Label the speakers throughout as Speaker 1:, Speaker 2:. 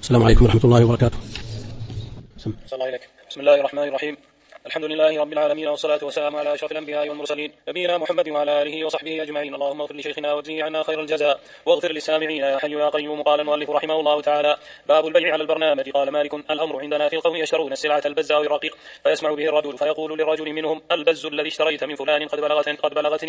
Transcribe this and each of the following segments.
Speaker 1: السلام عليكم ورحمة الله وبركاته.
Speaker 2: بسم الله الرحمن الرحيم. الحمد لله رب العالمين، والصلاة والسلام على أشرف الأنبياء والمرسلين نبينا محمد وعلى آله وصحبه أجمعين. اللهم اغفر لشيخنا واجزه عنا خير الجزاء، واغفر للسامعين يا حي يا قيوم. قال المؤلف رحمه الله تعالى: باب البيع على البرنامج. قال مالك: الأمر عندنا في القوم يشترون السلعة البز أو الرقيق، فيسمع به الرجل فيقول للرجل منهم: البز الذي اشتريت من فلان قد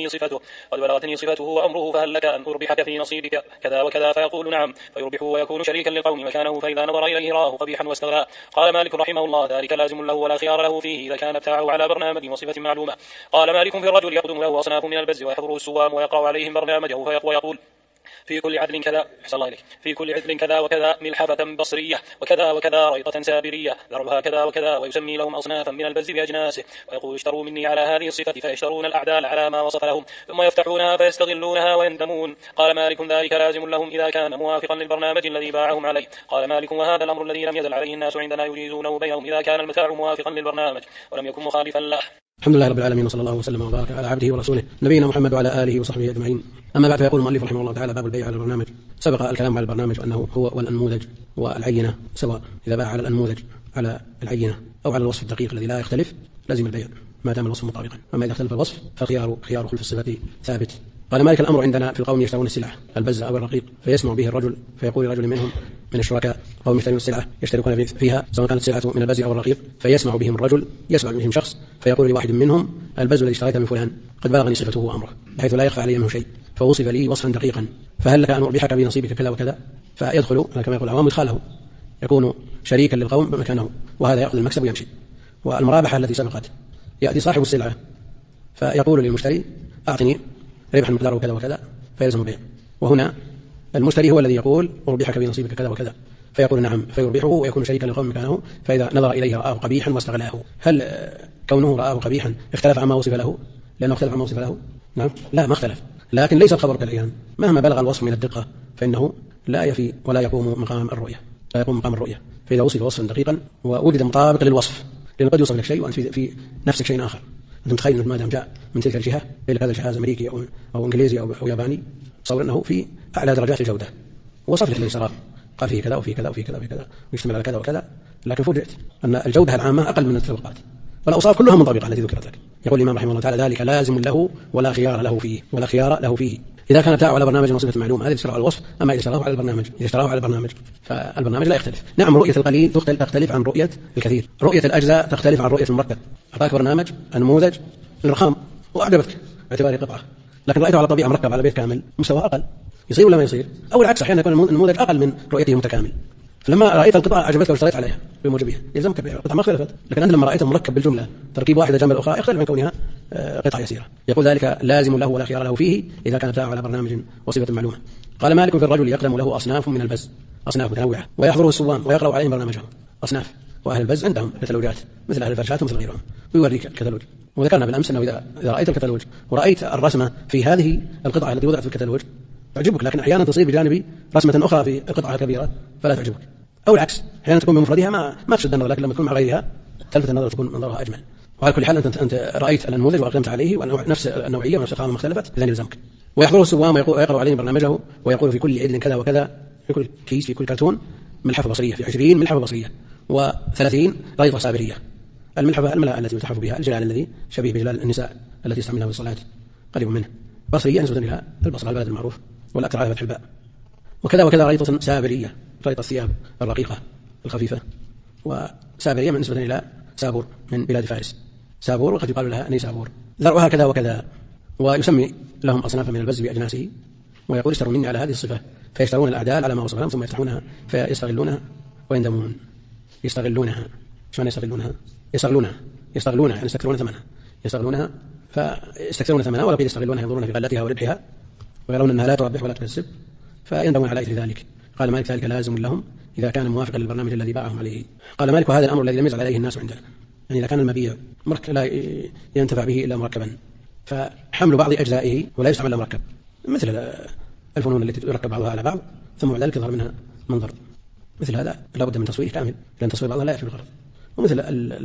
Speaker 2: بلغتني صفته وأمره، فهل لك أن أربحك في نصيبك كذا وكذا؟ فيقول: نعم، فيربحه ويكون شريكا للقوم مكانه، فإذا نظر إليه رآه قبيحا واستغناه. قال مالك رحمه الله: ذلك لازم له ولا خيار له فيه إذا كان ابتاعه على برنامج وصفة معلومة. قال مالك: في الرجل يقدم له أصناف من البز ويحضره السوام ويقرأ عليهم برنامجه ويقول: في كل عدل كذا، أحسن الله إليك، في كل عدل كذا وكذا، ملحفة بصرية وكذا وكذا، ريطة سابرية، ذربها كذا وكذا، ويسمي لهم أصنافا من البز بأجناسه، ويقول: اشتروا مني على هذه الصفة، فيشترون الأعدال على ما وصف لهم، ثم يفتحونها فيستغلونها ويندمون. قال مالك: ذلك لازم لهم إذا كان موافقا للبرنامج الذي باعهم عليه. قال مالك: وهذا الأمر الذي لم يزل عليه الناس عندنا يجيزونه بينهم إذا كان المتاع موافقا للبرنامج ولم يكن مخالفا له.
Speaker 1: الحمد لله رب العالمين، وصلى الله وسلم وبارك على عبده ورسوله نبينا محمد وعلى آله وصحبه أجمعين. أما بعد، فيقول المؤلف رحمه الله تعالى: باب البيع على البرنامج. سبق الكلام على البرنامج أنه هو والأنموذج والعينة سواء، إذا باع على الأنموذج على العينة أو على الوصف الدقيق الذي لا يختلف لازم البيع ما دام الوصف مطابقا، أما إذا اختلف الوصف فخيار خلف الصفة ثابت. قال مالك: الأمر عندنا في القوم يشترون السلعة البز أو الرقيق، فيسمع به الرجل فيقول لرجل منهم من الشركاء قوم يشترون السلعة يشتركون فيها سواء كانت السلعة من البز أو الرقيق، فيسمع بهم الرجل، يسمع بهم شخص فيقول لواحد منهم: البز الذي اشتريته من فلان قد بلغني صفته وأمره بحيث لا يخفى علي منه شيء، فوصف لي وصفا دقيقا، فهل لك أن أربحك بنصيبك كذا وكذا؟ فيدخل كما يقول العوام إدخاله، يكون شريكا للقوم مكانه، وهذا يأخذ المكسب ويمشي. والمرابحة التي سبقت، يأتي صاحب السلعة فيقول للمشتري: أعطني ربحا مقداره كذا وكذا، فيلزم البيع. وهنا المشتري هو الذي يقول: أربحك بنصيبك كذا وكذا، فيقول: نعم، فيربحه ويكون شريكا للقوم مكانه، فإذا نظر إليه رآه قبيحا واستغلاه. هل كونه رآه قبيحا اختلف عما وصف له؟ لأنه اختلف عما وصف له؟ نعم، لا، ما اختلف، لكن ليس الخبر كالعيان، مهما بلغ الوصف من الدقة فإنه لا يفي ولا يقوم مقام الرؤية، فإذا وصف وصفا دقيقا ووجد مطابق للوصف، لأنه قد يوصف لك شيء وأنت في نفسك شيء آخر. أنت متخيل أنه ما دام جاء من تلك الجهة، هذا جهاز أمريكي أو إنجليزي أو ياباني، تصور أنه في أعلى درجات الجودة، وصف لك الإسراف، قال فيه كذا وفيه كذا وفيه كذا وفيه كذا ويشتمل على كذا وكذا، لكن فوجئت أن الجودة العامة أقل من الطبقات، والأوصاف كلها منطبقة التي ذكرت لك. يقول الإمام رحمه الله تعالى: ذلك لازم له ولا خيار له فيه إذا كان ابتاعه على برنامج وصفة معلومة. هذا اشتراه على الوصف، أما إذا اشتراه على البرنامج فالبرنامج لا يختلف. نعم، رؤية القليل تختلف عن رؤية الكثير، رؤية الأجزاء تختلف عن رؤية المركب. أعطاك برنامج نموذج الرخام وأعجبتك باعتباره قطعة، لكن رأيته على طبيعة مركب على بيت كامل مستوى أقل، يصير ولا ما يصير؟ أو العكس، أحيانا يكون النموذج أقل من رؤيته متكامل، فلما رأيت القطعة أعجبتك واشتريت عليها بموجبها يلزمك بيعها، القطعة ما اختلفت. لكن أنت لما رأيت المركب بالجملة تركيب واحدة جنب الأخرى يختلف عن كونها قطعة يسيرة. يقول: ذلك لازم له ولا خيار له فيه إذا كان ابتاعه على برنامج وصفة معلومة. قال مالك: في الرجل يقدم له أصناف من البز، أصناف متنوعة، ويحضره السوام ويقرأ عليهم برنامجهم. أصناف، وأهل البز عندهم كتالوجات مثل أهل الفرشات ومثل غيرهم، ويوريك الكتالوج. وذكرنا بالأمس أنه إذا رأيت الكتالوج ورأيت الرسمة في هذه القطعة التي وضعت في الكتالوج تعجبك، لكن أحيانا تصير بجانب رسمة أخرى في القطعة الكبيرة فلا تعجبك، أو العكس، أحيانا تكون بمفردها ما تشد النظر، لكن لما تكون مع غيرها تلفت النظر تكون منظرها أجمل. وعلى كل حال أنت رأيت النموذج وأقدمت عليه ونفس النوعية ونفس الخامة مختلفت، إذن يلزمك. ويحضره السوام ويقرأ عليهم برنامجه ويقول: في كل عدل كذا وكذا، في كل كيس، في كل كرتون ملحفة بصرية، في 20 ملحفة بصرية و30 ريطة سابرية. الملحفة الملاء التي يلتحف بها، الجلال الذي شبيه بجلال النساء التي يستعملها في الصلاة، قريب منه، بصرية نسبة إلى البصرة البلد المعروف والأكثر على فتح الباء. وكذا وكذا ريطة سابرية، ريطة الثياب الرقيقة الخفيفة، وسابرية من نسبة إلى سابور من بلاد فارس، سابور وقد يقال لها نيسابور، ذرعها كذا وكذا. ويسمي لهم أصنافا من البز بأجناسه، ويقول: اشتروا مني على هذه الصفة، فيشترون الأعدال على ما وصف لهم ثم يفتحونها فيستغلونها ويندمون. يستغلونها، ايش معنى يستغلونها؟ يستغلونها يعني يستكثرون ثمنها، يستغلونها فيستكثرون ثمنها، ولا يستغلونها ينظرون في غلتها وربحها ويرون أنها لا تربح ولا تكسب فيندمون على إثر ذلك. قال مالك: ذلك لازم لهم إذا كان موافقا للبرنامج الذي باعهم عليه. قال مالك: وهذا الأمر الذي لم يزل عليه الناس عندنا، يعني إذا كان المبيع لا ينتفع به إلا مركبا، فحمل بعض أجزائه ولا يستعمل إلا مركب، مثل الفنون التي يركب بعضها على بعض ثم بعد ذلك يظهر منها منظر، مثل هذا لا بد من تصوير كامل، لأن تصوير بعضها لا يكفي الغرض. ومثل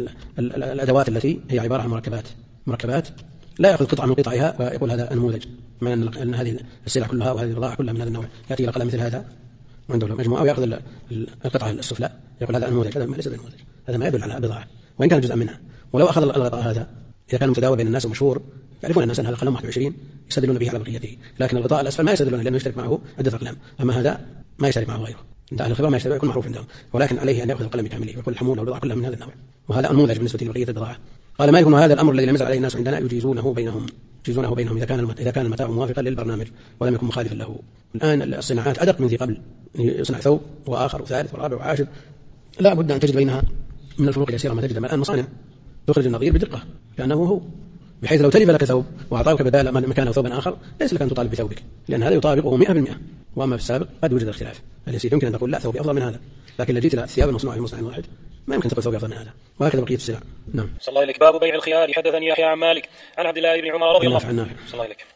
Speaker 1: الأدوات التي هي عبارة عن مركبات لا يأخذ قطعة من قطعها ويقول هذا نموذج، مع أن هذه السلع كلها وهذه البضاعة كلها من هذا النوع، يأتي إلى قلم مثل هذا عنده مجموعة ويأخذ القطعة السفلى يقول هذا النموذج، هذا ليس بنموذج، هذا ما يدل على بضاعة وإن كان جزءا منها. ولو أخذ الغطاء هذا إذا كان متداول بين الناس ومشهور يعرفون الناس أن هذا القلم 21 يستدلون به على بقيته، لكن الغطاء الأسفل ما يستدلون لأنه يشترك معه عدة أقلام، أما هذا ما يشترك معه غيره. أنت أهل الخبرة ما يشترك يكون معروف عندهم، ولكن عليه أن يأخذ القلم بكامله ويكون الحمولة والبضاعة كلها من هذا النوع، وهذا نموذج بالنسبة لبقية البضاعة. قال مالك وهذا الأمر الذي لم يزل عليه الناس عندنا يجيزونه بينهم إذا كان المتاع موافقا للبرنامج ولم يكن مخالفا له. الآن الصناعات أدق من ذي قبل، يصنع ثوب وآخر وثالث ورابع وعاشر، لا بد أن تجد بينها من الفروق اليسيرة ما تجد. الآن مصانع تخرج النظير بدقة كأنه هو، بحيث لو تلف لك ثوب وأعطاك بدال مكانه ثوبا آخر ليس لك أن تطالب بثوبك، لأن هذا يطابقه 100%. وأما في السابق قد وجد الاختلاف اليسير، يمكن أن تقول لا ثوبي أفضل من هذا، لكن لو جيت إلى الثياب المصنوعة في مصنع واحد ما يمكن تقول ثوبي أفضل من هذا، وهكذا بقية السلع. نعم.
Speaker 2: صلى الله عليك. باب بيع الخيار. حدثني يحيى عن مالك عن عبد الله بن عمر رضي الله عنه. صلى الله عليك.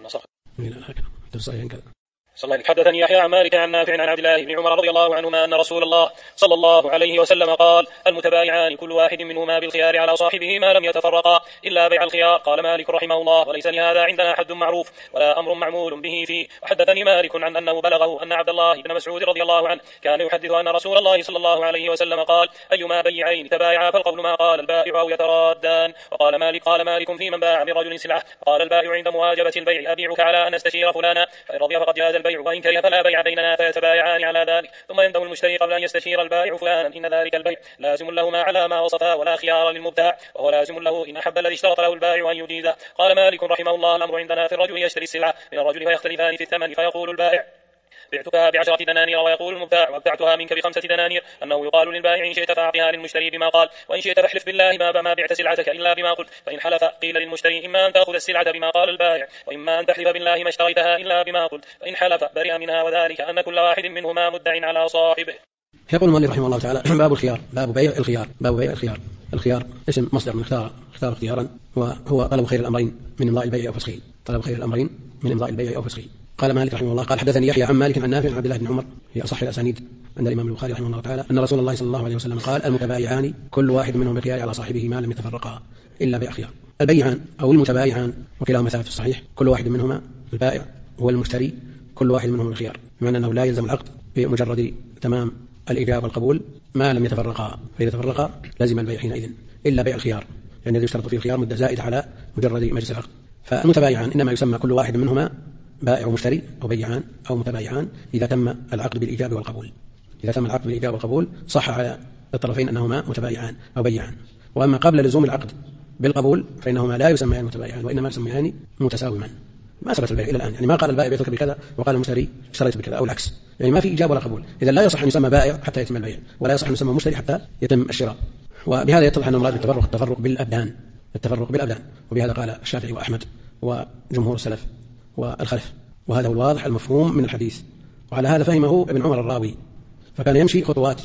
Speaker 2: صلى الله عليه. حدثني يحيى عن مالك عن نافع عن عبد الله بن عمر رضي الله عنهما أن رسول الله صلى الله عليه وسلم قال المتبايعان كل واحد منهما بالخيار على صاحبه ما لم يتفرقا إلا بيع الخيار. قال مالك رحمه الله وليس لهذا عندنا حد معروف ولا أمر معمول به فيه. وحدثني مالك عن أنه بلغه أن عبد الله بن مسعود رضي الله عنه كان يحدث أن رسول الله صلى الله عليه وسلم قال أيما بيعين تبايعا فالقول ما قال البائع أو يترادان. وقال مالك في من باع برجل سلعة قال البائع عند مواجبة البيع أبيعك على أن استشير فلانا فإن رضي فقد جاز البيع وإن كره فلا بيع بيننا فيتبايعان على ذلك. ثم يندم المشتري قبل أن يستشير البائع فلانا إن ذلك البيع لازم لهما على ما وصفا ولا خيار للمبتاع وهو لازم له إن أحب الذي اشترط له البائع أن يجيزه. قال مالك رحمه الله الأمر عندنا في الرجل يشتري السلعة من الرجل فيختلفان في الثمن فيقول البائع بعتكها ب10 دنانير ويقول المبتاع وابتعتها منك ب5 دنانير أنه يقال للبائع إن شئت فأعطها للمشتري بما قال وإن شئت فاحلف بالله ما بعت سلعتك إلا بما قلت. فإن حلف قيل للمشتري إما أن تأخذ السلعة بما قال البائع وإما أن تحلف بالله ما اشتريتها إلا بما قلت. فإن حلف برئ منها وذلك أن كل واحد منهما مدع على صاحبه.
Speaker 1: يقول المؤلف رحمه الله تعالى باب الخيار. باب بيع الخيار. الخيار اسم مصدر من اختار اختيارا، وهو طلب خير الأمرين من إمضاء البيع أو فسخه. طلب خير الأمرين من إمضاء البيع أو فسخه. قال مالك رحمه الله قال حدثني يحيى عن مالك عن نافع عن عبد الله بن عمر هي أصح الأسانيد عند الإمام البخاري رحمه الله تعالى أن رسول الله صلى الله عليه وسلم قال المتبايعان كل واحد منهم بخيار على صاحبه ما لم يتفرقا إلا بيع خيار. البيعان أو المتبايعان وكلاهما ثابت في الصحيح، كل واحد منهما البائع هو المشتري كل واحد منهم الخيار، بمعنى أنه لا يلزم العقد بمجرد تمام الإيجاب والقبول ما لم يتفرقا، فإذا تفرقا لازم البيع حينئذ إلا بيع الخيار، لأن يشترط فيه الخيار مدة زائدة على مجرد مجلس العقد. فالمتبايعان إنما يسمى كل واحد منهما بائع ومشتري أو بيعان أو متبايعان إذا تم العقد بالإيجاب والقبول. إذا تم العقد بالإيجاب والقبول صح على الطرفين أنهما متبايعان أو بيعان. وأما قبل لزوم العقد بالقبول فإنهما لا يسميان متبايعان وإنما يسميان متساومان. ما ثبت البيع إلى الآن، يعني ما قال البائع بيعتك بكذا وقال المشتري اشتريت بكذا أو العكس، يعني ما في إيجاب ولا قبول. إذا لا يصح أن يسمى بائع حتى يتم البيع، ولا يصح أن يسمى مشتري حتى يتم الشراء. وبهذا يتضح أن المراد بالتفرق بالأبدان، وبهذا قال الشافعي وأحمد وجمهور السلف والخلف، وهذا هو الواضح المفهوم من الحديث. وعلى هذا فهمه ابن عمر الراوي، فكان يمشي خطوات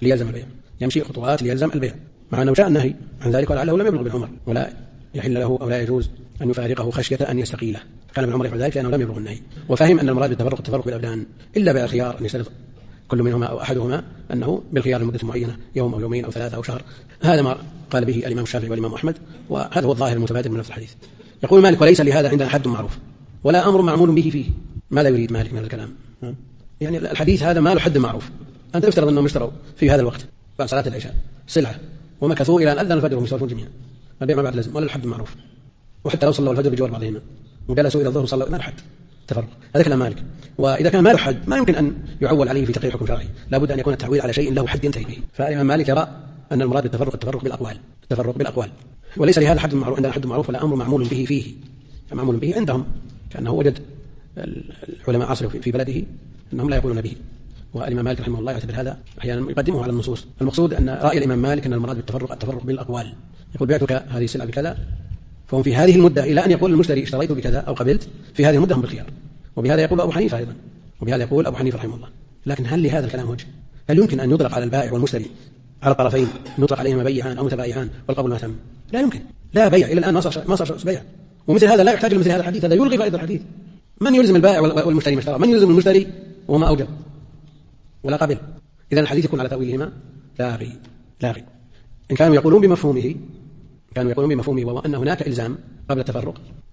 Speaker 1: ليلزم البيع، مع أنه شاء النهي عن ذلك ولعله لم يبلغ ابن عمر ولا يحل له أو لا يجوز أن يفارقه خشية أن يستقيله، فكان ابن عمر يفعل ذلك لأنه لم يبلغ النهي. وفهم أن المراد بالتفرق بالأبدان إلا بيع الخيار، أن يشترط كل منهما أو أحدهما أنه بالخيار لمدة معينة، يوم أو يومين أو 3 أو شهر. هذا ما قال به الإمام الشافعي والإمام أحمد، وهذا هو الظاهر المتبادر من نفس الحديث. يقول مالك وليس لهذا عندنا حد معروف ولا أمر معمول به فيه. ماذا يريد مالك من الكلام؟ يعني الحديث هذا ما له حد معروف. أنت افترض أنهم اشتروا في هذا الوقت بعد صلاة العشاء سلعة ومكثوا إلى أن أذن الفجر ويسولفون جميعا، البيع ما بعد لازم ولا الحد معروف، وحتى لو صلوا الفجر بجوار بعضهما وجلسوا إلى الظهر صلوا ما له حد تفرق. هذا كلام مالك. وإذا كان ما له حد ما يمكن أن يعول عليه في تقرير حكم شرعي، لابد أن يكون التعويل على شيء له حد ينتهي به. فالإمام مالك يرى أن المراد التفرق بالأقوال، وليس لهذا حد معروف عندنا حد معروف ولا أمر معمول به فيه. معمول به عندهم كأنه وجد العلماء عصروا في بلده أنهم لا يقولون به، والإمام مالك رحمه الله يعتبر هذا أحيانا يقدمه على النصوص. المقصود أن رأي الإمام مالك أن المراد التفرق بالأقوال. يقول بعتك هذه السلعة بكذا، فهم في هذه المدة إلى أن يقول المشتري اشتريت بكذا أو قبلت، في هذه المدة هم بالخيار. وبهذا يقول أبو حنيفة أيضا، وبهذا يقول أبو حنيفة رحمه الله. لكن هل لهذا الكلام وجه؟ هل يمكن أن يطلق على البائع والمشتري على الطرفين نطلق عليهما بيعان أو متبايعان والقبول ما تم؟ لا يمكن، لا بيع إلى الآن ما صار بيع. ومثل هذا لا يحتاج لمثل هذا الحديث، هذا يلغي فائدة الحديث. من يلزم البائع والمشتري ما اشترى؟ من يلزم المشتري وما أوجب ولا قبل؟ إذن الحديث يكون على تأويلهما لاغي. إن كانوا يقولون بمفهومه وهو أن هناك إلزام قبل التفرق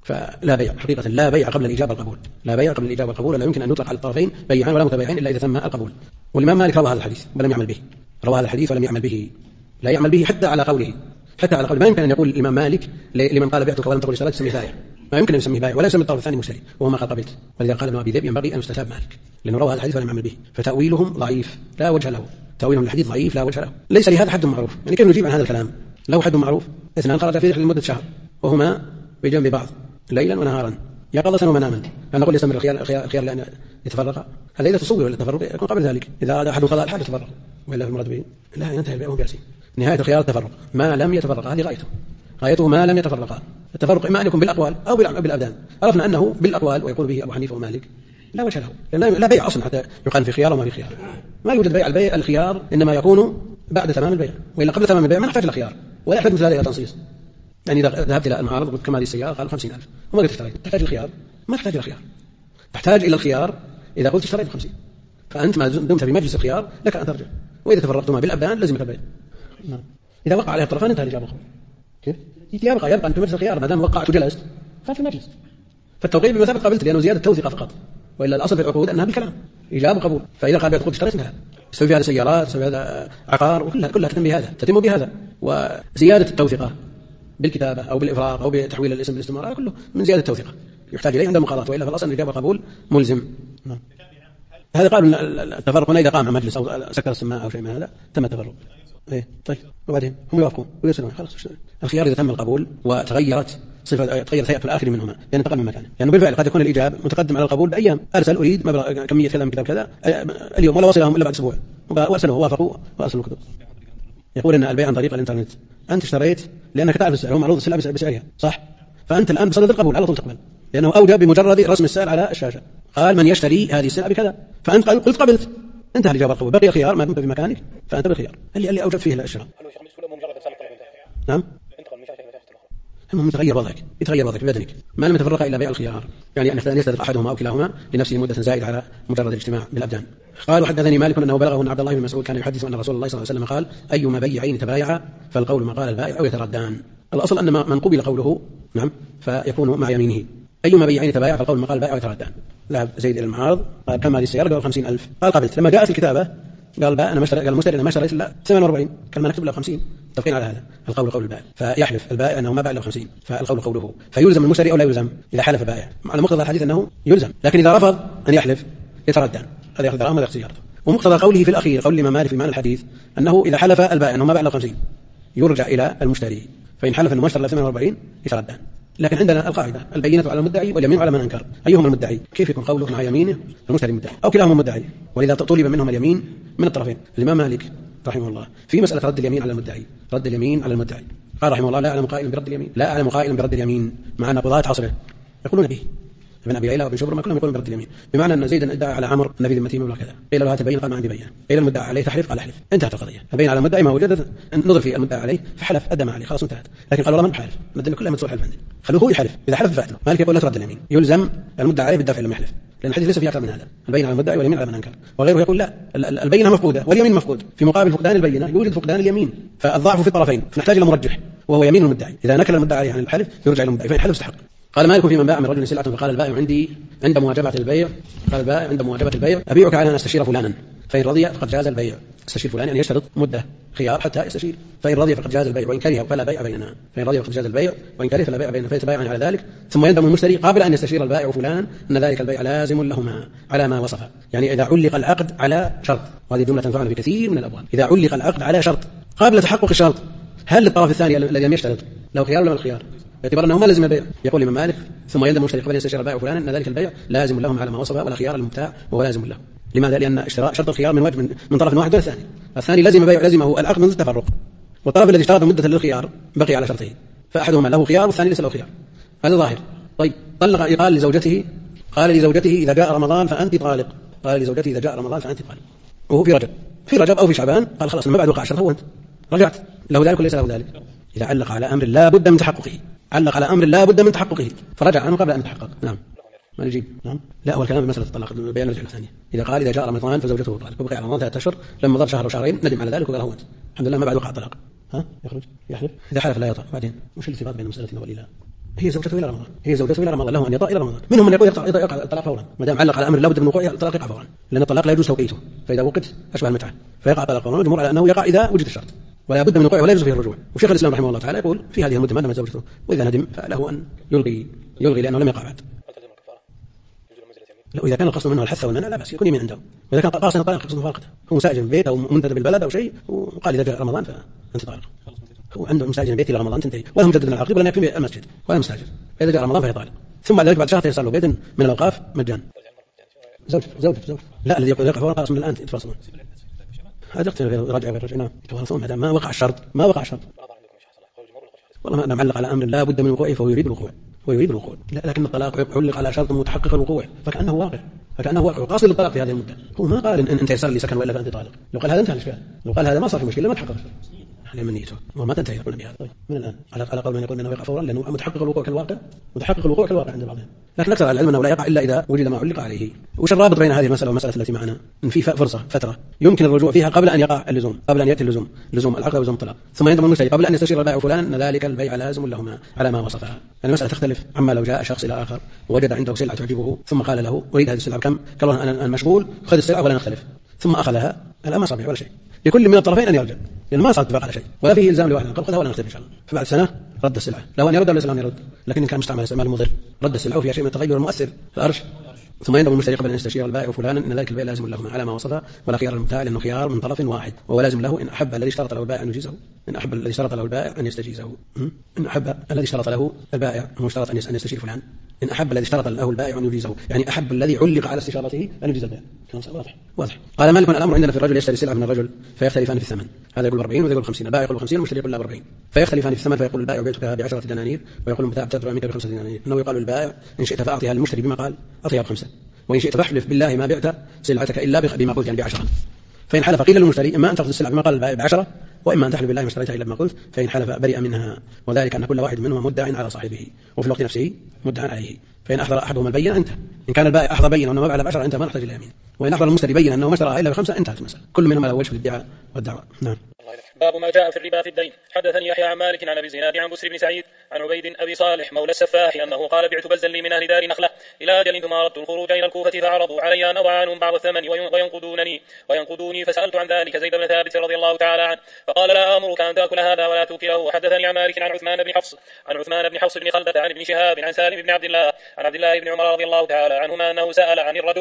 Speaker 1: فلا بيع حقيقة، لا بيع قبل الإجابة والقبول، لا بيع قبل الإجابة والقبول، لا يمكن أن يطلق على الطرفين بيعان ولا متبايعين إلا إذا تم القبول. والإمام مالك روى هذا الحديث ولم يعمل به، روى هذا الحديث ولم يعمل به، لا يعمل به حتى على قوله، حتى على قوله. ما يمكن أن يقول الإمام مالك لمن قال بعتك ولم تقل اشتريت تسميه بائع، ما يمكن أن يسميه بائع ولا يسمي الطرف الثاني مشتري وهو ما قال قبلت. ولذا قال ابن أبي ذئب ينبغي أن يستتاب مالك لأنه روى هذا الحديث ولم يعمل به، فتأويلهم ضعيف لا وجه له، تأويلهم الحديث ضعيف لا وجه له، ليس لهذا حد معروف. يعني كيف نجيب عن هذا الكلام؟ له حد معروف، اثنان خرجا في رحلة لمدة شهر وهما بجنب بعض ليلا ونهارا يقظة ومناما، أن نقول يستمر الخيار لأن يتفرق، هل إذا تصور التفرق يكون قبل ذلك، إذا أراد أحد قضاء الحال يتفرق وإلا في المراد به لا ينتهي البيع بيأسي. نهاية الخيار التفرق ما لم يتفرق، هذه غايته ما لم يتفرقا. التفرق إما أن يكون بالأقوال أو بالأبدان. عرفنا أنه بالأقوال ويقول به أبو حنيفة ومالك لا وجه له، لا بيع أصلا حتى يقال في خيار وما في خيار، ما يوجد بيع. البيع الخيار إنما يكون بعد تمام البيع، وإلا قبل تمام البيع ما نحتاج الخيار ولا يحتاج مثل هذا إلى تنصيص. يعني إذا ذهبت إلى المعارض قلت كم هذه السيارة؟ قال 50,000 وما قلت اشتريت، تحتاج الخيار؟ ما تحتاج الخيار، تحتاج إلى الخيار إذا قلت اشتريت 50، فأنت ما دمت في مجلس الخيار لك أن ترجع، وإذا تفرقتما بالأبدان لازمك البيع. إذا وقع عليها الطرفان انتهى الإجابة. كيف؟ يبقى أنت في مجلس الخيار ما دام وقعت وجلست ففي المجلس، فالتوقيع بمثابة قبلت لأنه زيادة توثيق فقط، وإلا الأصل في العقود أنها بالكلام إجابة قبول. فإذا قال بيعتقد اشتريت انتهى. يستوي في هذا سيارات، يستوي هذا عقار، وكلها تتم بهذا. وزيادة التوثيقة بالكتابة أو بالإفراغ أو بتحويل الاسم بالاستمرار كله من زيادة التوثيقة يحتاج إليه عند المقارنة، وإلا في الأصل الإجابة قبول ملزم. هذا قالوا التفرق هنا إذا قام مجلس أو سكر السماء أو شيء من هذا تم التفرق. إيه طيب، وبعدين هم يوافقون ويرسلون خلاص. الخيار إذا تم القبول وتغيرت تغيرت هيئة الآخر منهما لأن انتقل من مكانه، يعني بالفعل قد يكون الإجابة متقدم على القبول بأيام، أرسل أريد مبلغ كمية كذا من كتاب كذا اليوم ولا وصلهم إلا بعد أسبوع وأرسلوا ووافقوا وأرسلوا الكتب. يقول إن البيع عن طريق الإنترنت، أنت اشتريت لأنك تعرف السعر ومعروض السلعة بسعرها صح، فأنت الآن بصدد القبول على طول تقبل، لأنه أوجب بمجرد رسم السعر على الشاشة، قال من يشتري هذه السلعة بكذا، فأنت قلت قبلت، انتهى الإجابة القبول، بقي خيار ما دمت بمكانك فأنت بالخيار اللي أوجب فيه الشراء. نعم المهم يتغير وضعك ببدنك ما لم يتفرق إلا بيع الخيار، يعني أن يستدرك أحدهما أو كلاهما لنفسه مدة زائدة على مجرد الاجتماع بالأبدان. قالوا حدثني مالك أنه بلغه أن عبد الله بن مسعود كان يحدث أن رسول الله صلى الله عليه وسلم قال أيما بيعين تبايعا فالقول ما قال البائع أو يتردان. الأصل أن من قبل قوله نعم فيكون مع يمينه. أيما بيعين تبايع فالقول ما قال البائع أو يتردان. ذهب زيد إلى المعارض قال كم هذه السيارة؟ قال 50,000 قال قبلت. لما جاءت الكتابة قال أنا ما قال المشتري أنا ما اشتريت إلا 48 كان ما نكتب له 50. متفقين على هذا. القول قول البائع فيحلف البائع أنه ما باع له 50 فالقول قوله فيلزم المشتري أو لا يلزم. إذا حلف البائع على مقتضى الحديث أنه يلزم، لكن إذا رفض أن يحلف يتردان، هذا يأخذ درهم ولا يأخذ سيارته. ومقتضى قوله في الأخير قول الإمام مالك في معنى الحديث أنه إذا حلف البائع أنه ما باع له 50 يرجع إلى المشتري، فإن حلف أنه ما اشترى له 48 يتردان. لكن عندنا القاعدة البينة على المدعي واليمين على من أنكر. أيهما المدعي؟ كيف يكون قوله مع يمينه المشتري مدعي أو كلاهما مدعي؟ ولذا طلب منهم اليمين من الطرفين. الإمام مالك رحمه الله في مسألة رد اليمين على المدعي، رد اليمين على المدعي قال رحمه الله لا أعلم قائلا برد اليمين، لا أعلم قائلا برد اليمين، مع أن قضاة عصره يقولون به ابن أبي ليلى وابن شبر ما كلهم يقولون برد اليمين، بمعنى أن زيدا ادعى على عمرو النبي ذمته ولا كذا، قيل له هات البين قال ما عندي بينه، قيل المدعى عليه تحلف قال احلف، انتهت القضية. البين على المدعي ما وجدت نظر في المدعى عليه فحلف أدى ما عليه خلاص انتهت. لكن قال والله من حلف مدن كلها مسؤول حلف عندي خلوه هو يحلف، إذا حلف فاتله. مالك يقول لا ترد اليمين، يلزم المدعى عليه بالدفع لما يحلف، لأن الحديث ليس فيه أكثر من هذا، البين على المدعي واليمين على من أنكر. وغيره يقول لا البينة مفقودة واليمين مفقود، في مقابل فقدان البينة يوجد فقدان اليمين، فالضعف في الطرفين فنحتاج إلى مرجح وهو يمين المدعي. إذا نكل المدعي عليه عن الحلف يرجع إلى المدعي فإن حلف استحق. قال مالك في من باع من رجل سلعة فقال البائع عندي عند مواجبة البيع، قال البائع عند مواجبة البيع أبيعك على أن أستشير فلانا فإن رضي فقد جاز البيع. استشير فلان يعني يشترط مدة خيار حتى يستشير، فإن رضي فقد جاز البيع وإن كره فلا بيع بيننا، فإن رضي فقد جاز البيع وإن كره فلا بيع بيننا، فيتبايعان على ذلك. ثم يندم المشتري قابل أن يستشير البائع فلانا أن ذلك البيع لازم لهما على ما وصف، يعني إذا علق العقد على شرط، وهذه جملة تنفعنا في كثير من الأبواب، إذا علق العقد على شرط قابل تحقق الشرط، هل للطرف الثاني الذي لم يشترط له خيار ولا الخيار؟ باعتبار أنه ما لازم البيع. يقول الإمام مالك ثم يندم المشتري قبل أن يستشير البائع فلانا أن ذلك البيع لازم لهم على ما وصف ولا خيار المبتاع وهو لازم له. لماذا؟ لأن اشتراء شرط الخيار من واجب من طرف واحد والثاني، الثاني لزمه العقد منذ التفرق، والطرف الذي اشترط مدة للخيار بقي على شرطه، فأحدهما له خيار والثاني ليس له خيار، هذا ظاهر. طيب طلق قال لزوجته إذا جاء رمضان فأنت طالق، قال لزوجته إذا جاء رمضان فأنت طالق، وهو في رجب أو في شعبان قال خلاص ما بعد وقع شرط هو أنت رجعت، له ذلك وليس له ذلك. إذا علق على أمر لا بد من تحققه فرجع عنه قبل أن يتحقق. نعم ما نجيب. نعم لا أول كلام بمسألة الطلاق بيان الرجعة الثانية. إذا قال إذا جاء رمضان فزوجته طالق وبقي على رمضان 3 أشهر، لما مضى شهر وشهرين ندم على ذلك وقال هو أنت الحمد لله ما بعد وقع الطلاق، يخرج يحلف إذا حلف لا يطأ. بعدين وش الارتباط بين مسألتنا والإله؟ هي زوجته إلى رمضان له أن يطأ إلى رمضان. منهم من يقول يقع الطلاق فورا ما دام علق على أمر لا بد من وقوعه الطلاق يقع فورا، لأن الطلاق لا يجوز توقيته، فإذا وقت أشبه المتعة فيقع الطلاق فورا. والجمهور على أنه يقع إذا وجد الشرط ولا بد من وقوعه ولا يجوز فيه الرجوع. وشيخ الإسلام رحمه الله تعالى يقول في هذه المدة ما دامت زوجته، وإذا ندم فله أن يلغي لأنه لم يقع بعد. لو إذا كان القصد منه الحث والمنع لا بأس يكون يمين عنده، وإذا كان قاصدا طلاق قصد مفارقته، هو مساجن في بيت أو منتدى بالبلد أو شيء وقال إذا جاء رمضان فأنت طالق، هو عنده مساجن بيت إلى رمضان تنتهي ولا مجدد من العقد ولا يكفي المسجد ولا مستاجر، فإذا جاء رمضان فهي طالق. ثم بعد ذلك بعد شهر يصير له بيت من الأوقاف مجانا. زوجته لا الذي يقول يقع فورا خلاص من الآن يتفاصلون. هذا رجع نعم يتفاصلون هذا ما وقع الشرط والله ما معلق على أمر لا بد من وقوعه فهو يريد الوقوع لكن الطلاق علق على شرط متحقق الوقوع فكأنه واقع قاصد للطلاق في هذه المدة. هو ما قال إن أنت يسر لي سكن وإلا فأنت طالق، لو قال هذا انتهى الإشكال، لو قال هذا ما صار في مشكلة ما تحقق على من نيته وما تنتهي يقولون بهذا. طيب من الآن على قول من يقول أنه يقع فورا لأنه متحقق الوقوع كالواقع عند بعضهم، لكن أكثر العلم أنه لا يقع إلا إذا وجد ما علق عليه. وش الرابط بين هذه المسألة والمسألة التي معنا؟ إن في فترة يمكن الرجوع فيها قبل أن يقع اللزوم، قبل أن يأتي لزوم العقد ولزوم الطلاق، ثم يندم المشتري قبل أن يستشير البائع فلان أن ذلك البيع لازم لهما على ما وصفها. يعني المسألة تختلف عما لو جاء شخص إلى آخر ووجد عنده سلعة تعجبه ثم قال له أريد هذه السلعة بكم؟ قال له أنا مشغول خذ السلعة ولا نختلف، ثم أخذها الآن ما صار بيع ولا شيء، لكل من الطرفين أن يرجع لأن ما صار اتفاق على شيء ولا فيه إلزام لواحد قال خذها ولا نختلف إن شاء الله. فبعد سنة رد السلعة له أن يرد ولا أن يرد، لكن إن كان مستعمل استعمال مضر رد السلعة وفيها شيء من التغير المؤثر في الأرش، ثم يندم المشتري قبل أن يستشير البائع فلانا إن ذلك البيع لازم لهما على ما وصفه ولا خيار المبتاع لأنه خيار من طرف واحد وهو لازم له إن أحب الذي اشترط له البائع أن يجيزه، إن أحب الذي اشترط له البائع أن يستجيزه، إن أحب الذي اشترط له البائع هو اشترط أن يستشير فلان، إن أحب الذي اشترط له البائع أن يجيزه، يعني أحب الذي علق على استشارته أن يجيز البائع. واضح. قال مالك الأمر عندنا في الرجل يشتري سلعة من الرجل فيختلفان في الثمن، هذا يقول 40 وهذا يقول 50، البائع يقول 50 والمشتري يقول لا 40، فيختلفان في الثمن فيقول البائع بعتك ب10 دنانير ويقول المبتاع بعتك منك ب5 دنانير، إنه يقال للبائع إن شئت فأعطيها للمشتري بما قال أعطيها ب5 وإن شئت فاحلف بالله ما بعت سلعتك إلا بما قلت يعني ب10. فإن حلف قيل للمشتري إما أن تأخذ السلعة بما قال البائع ب10 وإما أن تحلف بالله ما اشتريتها إلا بما قلت، فإن حلف برئ منها، وذلك أن كل واحد منهما مدع على صاحبه وفي الوقت نفسه مدع عليه، فإن أحضر أحدهما البينة انتهى، إن كان البائع أحضر بينة وأنه مبلغ ب10 أنت ما نحتاج إلى يمين، وإن أحضر المشتري بينة أنه ما اشترى إلا ب5 انتهت المسألة، كل منهما له وجه في الادعاء والدعوة. نعم.
Speaker 2: باب ما جاء في الربا في الدين. حدثني يحيى عن مالك عن ابي زناد عن بسر بن سعيد عن عبيد ابي صالح مولى السفاح انه قال بعت بزا لي من اهل دار نخله الى اجل ثم اردت الخروج الى الكوفه فعرضوا علي ان اضع عنهم بعض الثمن وينقدوني فسالت عن ذلك زيد بن ثابت رضي الله تعالى عنه فقال لا امرك ان تاكل هذا ولا توكله. وحدثني عن مالك عن عثمان بن حفص بن خلدة عن ابن شهاب عن سالم بن عبد الله بن عمر رضي الله تعالى عنهما انه سئل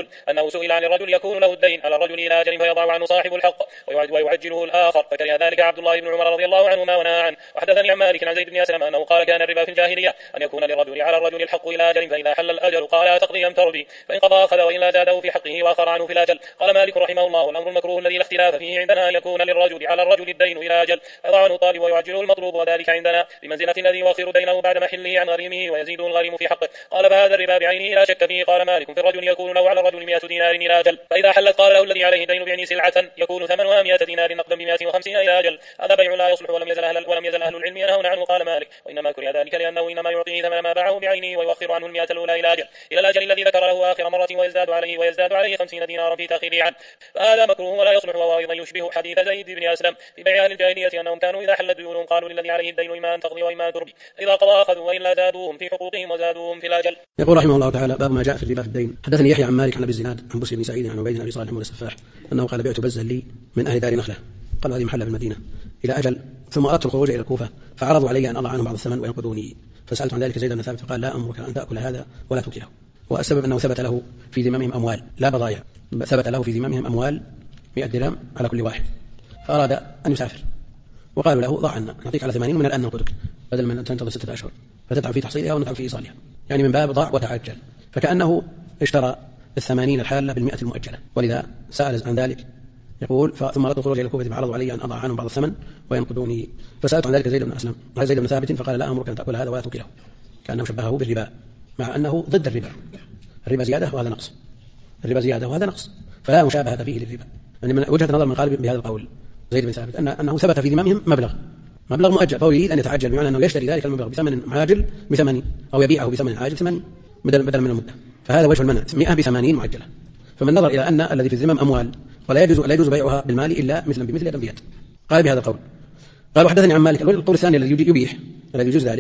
Speaker 2: عن الرجل يكون له الدين على الرجل الى اجل فيضع عنه صاحب الحق ويعجله الاخر، فكره ذلك عبد الله بن عمر رضي الله عنهما ونهى عنه. وحدثني عن مالك عن زيد بن أسلم أنه قال كان الربا في الجاهلية أن يكون للرجل على الرجل الحق إلى أجل فإذا حل الأجل قال تقضي أم ترضي، فإن قضى أخذ وإن لا زاده في حقه وآخر عنه في الأجل. قال مالك رحمه الله الأمر المكروه الذي لا اختلاف فيه عندنا أن يكون للرجل على الرجل الدين إلى أجل فيضع عنه الطالب ويعجله المطلوب، وذلك عندنا بمنزلة الذي يؤخر دينه بعد محله عن غريمه ويزيده الغريم في حقه. قال فهذا الربا بعينه لا شك فيه. قال مالك في الرجل يكون له على الرجل 100 دينار إلى أجل فإذا حلت قال له الذي عليه دين بعني سلعة يكون ثمنها 100 دينار نقدا ب150 إلى أجل، هذا بيع لا يصلح ولم يزل أهل العلم ينهون عنه. قال مالك وإنما كره ذلك لأنه إنما يعطيه ثمن ما باعه بعينه ويؤخر عنه 100 الأولى إلى الأجل الذي ذكر له آخر مرة ويزداد عليه 50 دينارا في تأخيره عنه، فهذا مكروه ولا يصلح. وهو أيضا يشبه حديث زيد بن أسلم في بيع أهل الجاهلية أنهم كانوا إذا حلت ديونهم قالوا للذي عليه الدين إما أن تقضي وإما أن تربي، إذا قضى أخذوا وإلا زادوهم في حقوقهم وزادوهم في الأجل.
Speaker 1: يقول رحمه الله تعالى باب ما جاء في الربا في الدين. حدثني يحيى عن مالك عن ابي الزناد عن بسر بن سعيد عن عبيد بن ابي صالح مولى السفاح انه قال بعت بزا لي من اهل دار نخله، قال هذه محله بالمدينه الى اجل ثم اردت الخروج الى الكوفه فعرضوا علي ان اضع عنهم بعض الثمن وينقدوني، فسالت عن ذلك زيد بن ثابت فقال لا امرك ان تاكل هذا ولا توكله. والسبب انه ثبت له في ذممهم اموال لا بضائع، ثبت له في ذممهم اموال 100 درهم على كل واحد، فاراد ان يسافر وقالوا له ضع عنا نعطيك على 80 من الان ننقدك بدل من تنتظر 6 أشهر فتتعب في تحصيلها ونتعب في ايصالها، يعني من باب ضع وتعجل، فكانه اشترى 80 الحالة 100 المؤجلة، ولذا سأل عن ذلك. يقول ثم أردت الخروج إلى الكوفة فعرضوا علي أن أضع عنهم بعض الثمن وينقدوني، فسألت عن ذلك زيد بن ثابت فقال لا أمرك أن تأكل هذا ولا توكله، كأنه شبهه بالربا مع أنه ضد الربا زيادة وهذا نقص، الربا زيادة وهذا نقص، فلا مشابهة فيه للربا. يعني من وجهة نظر من قال بهذا القول زيد بن ثابت أنه ثبت في ذممهم مبلغ مؤجل، فهو يريد أن يتعجل بمعنى أنه يشتري ذلك المبلغ بثمن عاجل ب80 أو يبيعه بثمن عاجل 80 بدل من المدة، فهذا وجه المنع 100 ب80 معجلة. فمن نظر إلى أن الذي في الذمم أموال ولا يجوز بيعها بالمال إلا مثلا بمثل يدا بيد، قال بهذا القول. قال وحدثني عن مالك القول الثاني الذي يبيح الذي يجوز ذلك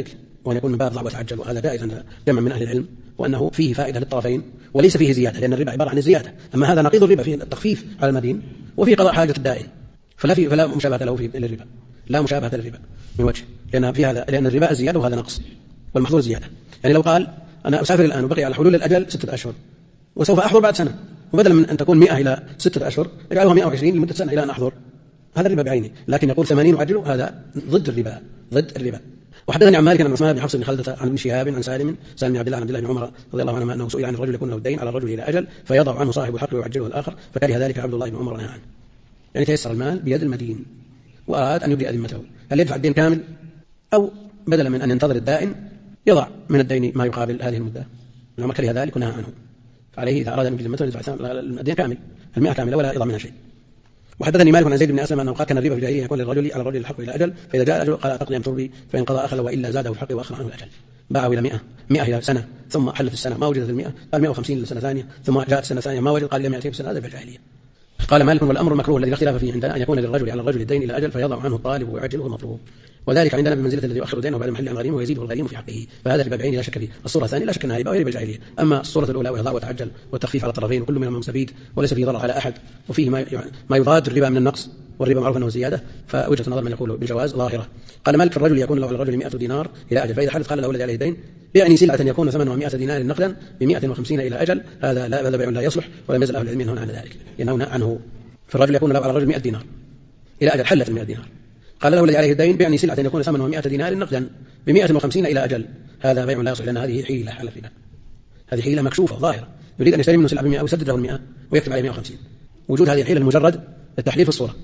Speaker 1: وأن يكون من باب ضع وتعجل، وهذا جائز عند جمع من أهل العلم، وأنه فيه فائدة للطرفين وليس فيه زيادة، لأن الربا عبارة عن الزيادة. أما هذا نقيض الربا، فيه التخفيف على المدين وفيه قضاء حاجة الدائن، فلا مشابهة له في الربا، لا مشابهة للربا من وجه، لأن الربا الزيادة وهذا نقص، والمحظور زيادة. يعني لو قال أنا أسافر الآن وبقي على حلول الأجل 6 أشهر وسوف أحضر بعد سنة، وبدلا من أن تكون 100 إلى 6 أشهر يجعلها 120 لمدة سنة إلى أن أحضر، هذا الربا بعينه. لكن يقول 80 وعجله، هذا ضد الربا. وحدثني عن مالك عن عثمان بن حفص بن خلدة عن ابن شهاب عن سالم بن عبد الله عن عبد الله بن عمر رضي الله عنهما أنه سئل عن الرجل يكون له الدين على الرجل إلى أجل فيضع عنه صاحب الحق ويعجله الآخر، فكره ذلك عبد الله بن عمر ونهى عنه. يعني تيسر المال بيد المدين وأراد أن يبرئ ذمته، هل يدفع الدين كامل أو بدلا من أن ينتظر الدائن يضع من الدين ما يقابل هذه المدة؟ عمر كره ذلك ونهى عنه، فعليه إذا أراد أن يبرئ ذمته يدفع الدين كامل، 100 كاملة ولا يضع منها شيء. وحدثني مالك عن زيد بن أسلم أنه قال كان الربا في الجاهلية يكون للرجل على الرجل الحق إلى أجل، فإذا جاء الأجل قال تقضي أم تربي، فإن قضى أخذ وإلا زاده في الحق وأخر عنه الأجل. باعه إلى 100 إلى سنة، ثم حلت السنة ما وجدت 100 قال 150 للسنة ثانية، ثم جاءت السنة ثانية ما وجد قال إلى 200 سنة، هذا في الجاهلية. قال مالك والأمر المكروه الذي لا اختلاف فيه عندنا أن يكون للرجل على الرجل الدين إلى أجل فيضع عنه الطالب ويعجله المطلوب، وذلك عندنا بمنزلة الذي يؤخر دينه بعد محل عن غريمه ويزيده الغريم في حقه، فهذا الربا بعينه لا شك فيه. الصورة الثانية لا شك أنها ربا وهي ربا الجاهلية. أما الصورة الأولى وهي ضع وتعجل والتخفيف على الطرفين وكل منهم مستفيد وليس فيه ضرر على أحد، وفيه ما يضاد الربا من النقص، والربا معروف أنه زيادة، فوجهة النظر من يقول بالجواز ظاهرة. قال مالك في الرجل يكون له على الرجل 100 دينار إلى أجل، فإذا حدث قال له الذي عليه دين بيعني سلعة يكون ثمنها 100 دينار نقدا ب150 إلى أجل، هذا بيع لا يصلح، ولم يزل أهل العلم ينهون عن ذلك، ينهون عنه. في الرجل يكون له على الرجل 100 دينار إلى أجل، حلت 100 دينار، قال له الذي عليه الدين بيعني سلعة يكون ثمنها 100 دينار نقدا ب150 إلى أجل، هذا بيع لا يصلح، لأن هذه حيلة على الربا، هذه حيلة مكشوفة ظاهرة، يريد أن يشتري منه سلعة ب100 ويسدد له 100 ويكتب عليه 150. وجود هذه الحيلة المجرد التحليل في الصورة،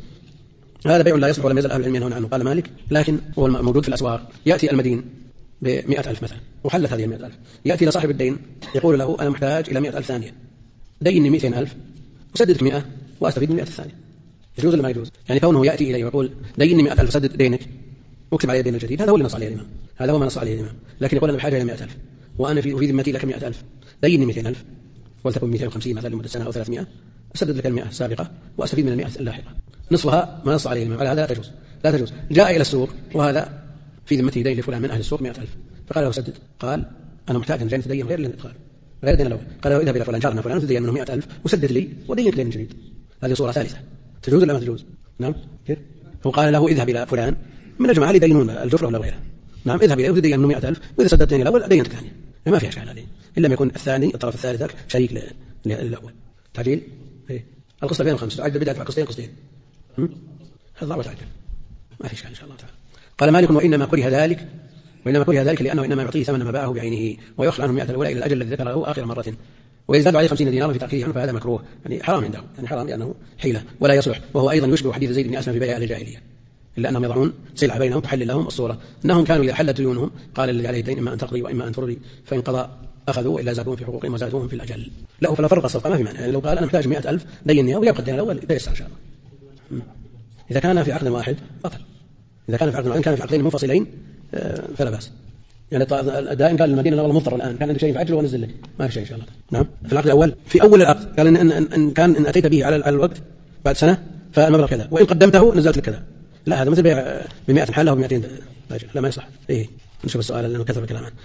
Speaker 1: هذا بيع لا يصلح ولم يزل أهل العلم ينهون عنه. قال مالك لكن هو موجود في الأسواق، يأتي المدين ب100,000 مثلا وحلت هذه 100,000، يأتي لصاحب الدين يقول له أنا محتاج إلى 100,000 ثانية، ديني 200,000 وسددك 100 وأستفيد من 100 الثانية، يجوز ولا ما يجوز؟ يعني كونه يأتي إليه ويقول ديني 100,000 سدد دينك واكتب علي الدين الجديد، هذا هو اللي نص عليه الإمام، هذا هو ما نص عليه الإمام. لكن يقول أنا بحاجة إلى 100,000 وأنا في ذمتي لك 100,000، ديني 200,000 ولتكن 250 مثلا لمدة سنة أو 300، أسدد لك 100 السابقة وأستفيد من 100 اللاحقة، نصفها ما نص عليه الإمام، على هذا لا تجوز. جاء إلى السوق وهذا في ذمته دين لفلان من أهل السوق 100,000، فقال له سدد، قال أنا محتاج أن جاني تدين غير الانتقال غير الدين الأول، قال له اذهب إلى فلان جارنا فلان تدين منه 100,000 وسدد لي ودينك دين جديد. هذه صورة ثالثة، تجوز ولا ما تجوز؟ نعم كيف؟ هو قال له اذهب إلى فلان من الجماعة اللي يدينون الجفرة ولا غيره، نعم اذهب إليه وتدين منه 100,000 وإذا سددت دين الأول دينك ثانية، ما فيها إشكال هذه، إلا ما يكون الثاني الطرف الثالث شريك للأول. تعجيل القسط بين الخمس، تعجل بدأ دفع قسطين هذا ضع وتعجل، ما في إشكال إن شاء الله تعالى. قال مالك وإنما كره ذلك لأنه إنما يعطيه ثمن ما باعه بعينه ويخلع عنه 100 الأولى إلى الأجل الذي ذكره آخر مرة، ويزداد عليه 50 دينارا في تأخيره عنه، فهذا مكروه، يعني حرام عنده، يعني حرام لأنه حيلة ولا يصلح. وهو أيضا يشبه حديث زيد بن أسلم في بيع أهل الجاهلية، إلا أنهم يضعون سلعة بينهم تحل لهم الصورة، أنهم كانوا إذا حلت ديونهم قال الذي عليه الدين إما أن تقضي وإما أن ترضي، فإن قضى أخذوا وإلا زادوهم في حقوقهم وزادوهم في الأجل له، فلا فرق الصفقة ما في معنى. يعني لو قال أنا محتاج 100,000 ديني ويبقى الدين الأول يتيسر إن شاء الله. إذا كان في عقد واحد بطل، إذا كان في عقد واحد، كان في عقدين منفصلين فلا بأس. يعني الدائن قال المدينة والله مضطر الآن، كان عندك شيء فعجله ونزل لك، ما في شيء إن شاء الله. نعم في العقد الأول في أول العقد قال إن أتيت به على الوقت بعد سنة فالمبلغ كذا، وإن قدمته نزلت لك كذا، لا هذا مثل بيع ب100 محله ب200 لا ما يصح. إيه نشوف السؤال لأنه كثر الكلام عنه.